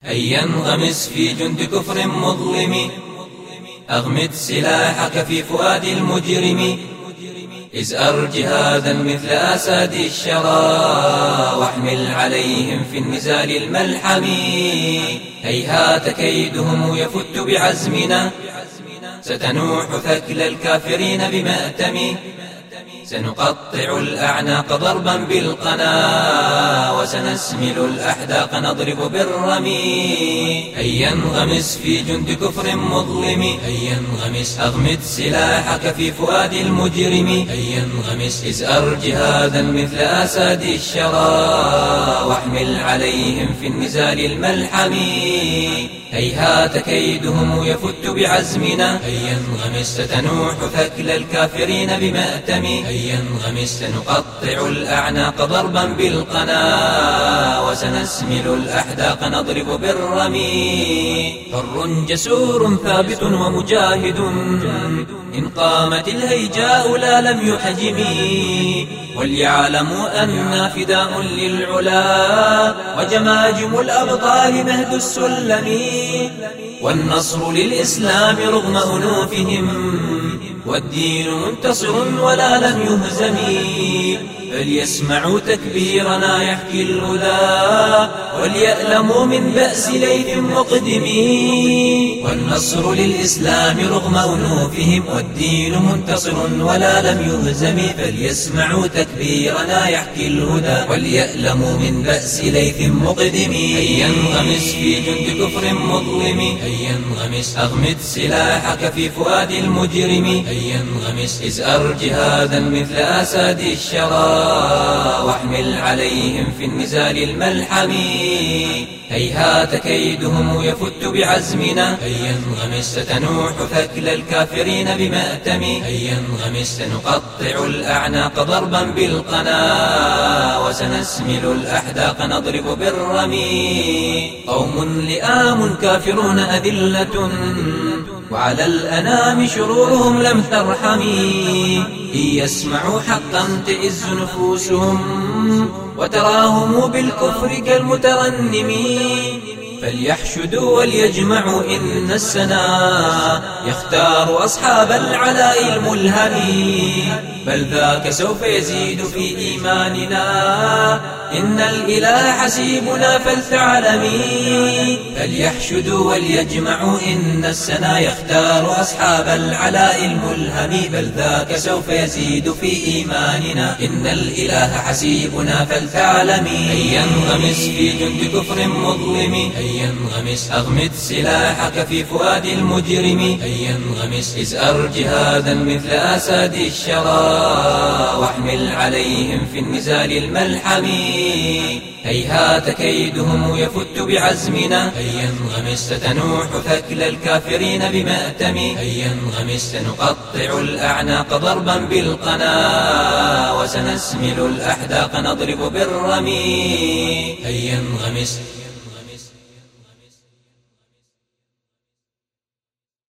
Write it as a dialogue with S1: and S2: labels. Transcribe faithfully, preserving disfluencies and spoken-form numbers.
S1: هيا انغمس في جند كفر مظلم، أغمد سلاحك في فؤاد المجرم، ازأر جهادا مثل أساد الشرى، واحمل عليهم في النزال الملحم. هيهات كيدهم يفت بعزمنا، ستنوح ثكل الكافرين بمأتم، سنقطع الأعناق ضربا بالقنا، وسنسمل الأحداق نضرب بالرمي. هيا انغمس في جند كفر مظلم، هيا انغمس أغمد سلاحك في فؤاد المجرم، هيا انغمس ازأر جهادا مثل أساد الشرى، واحمل عليهم في النزال الملحم. هيهات كيدهم يفت بعزمنا، هيا انغمس ستنوح ثكل الكافرين بمأتم، هيا انغمس سنقطع الأعناق ضربا بالقنا، وسنسمل الأحداق نضرب بالرمي. حر جسور ثابت ومجاهد، إن قامت الهيجاء لا لم يحجم، وليعلموا أننا فداء للعلا، وجماجم الأبطال مهد السلم. والنصر للإسلام رغم أنوفهم، والدين منتصر ولا لم يهزم. فليسمعوا تكبيرنا يحكي الهدى، وليألموا من بأس ليث مقدم. والنصر للإسلام رغم أنوفهم، والدين منتصر ولا لم يهزم. فليسمعوا تكبيرنا يحكي الهدى، وليألموا من بأس ليث مقدم. هيا انغمس في جند كفر مظلم، هيا انغمس أغمد سلاحك في فؤاد المجرم، هيا انغمس ازأر جهادا مثل أساد الشرى، واحمل عليهم في النزال الملحم. هيهات كيدهم يفت بعزمنا، هيا انغمس ستنوح ثكل الكافرين بمأتم، هيا انغمس سنقطع الأعناق ضربا بالقنا، وسنسمل الأحداق نضرب بالرمي. قوم لئام كافرون أذلة، وعلى الأنام شرورهم لم ترحم. إن يسمعوا حقا تئز نفوسهم، وتراهم بالكفر كالمترنم. فليحشدوا وليجمعوا إن السنا يختار أصحاب العلاء الملهم، بل ذاك سوف يزيد في إيماننا، إن الإله حسيبنا فلتعلمي. فليحشدوا وليجمعوا إن السنا يختار أصحاب العلاء الملهم، بل ذاك سوف يزيد في إيماننا، إن الإله حسيبنا فلتعلمي. هيا انغمس في جند كفر مظلم، هيا انغمس أغمد سلاحك في فؤاد المجرم، هيا انغمس ازأر جهادا مثل أساد الشرى، واحمل عليهم في النزال الملحم. هيهات كيدهم يفت بعزمنا، هيا انغمس ستنوح ثكل الكافرين بمأتم، هيا انغمس سنقطع الأعناق ضربا بالقنا، وسنسمل الأحداق نضرب بالرمي. هيا انغمس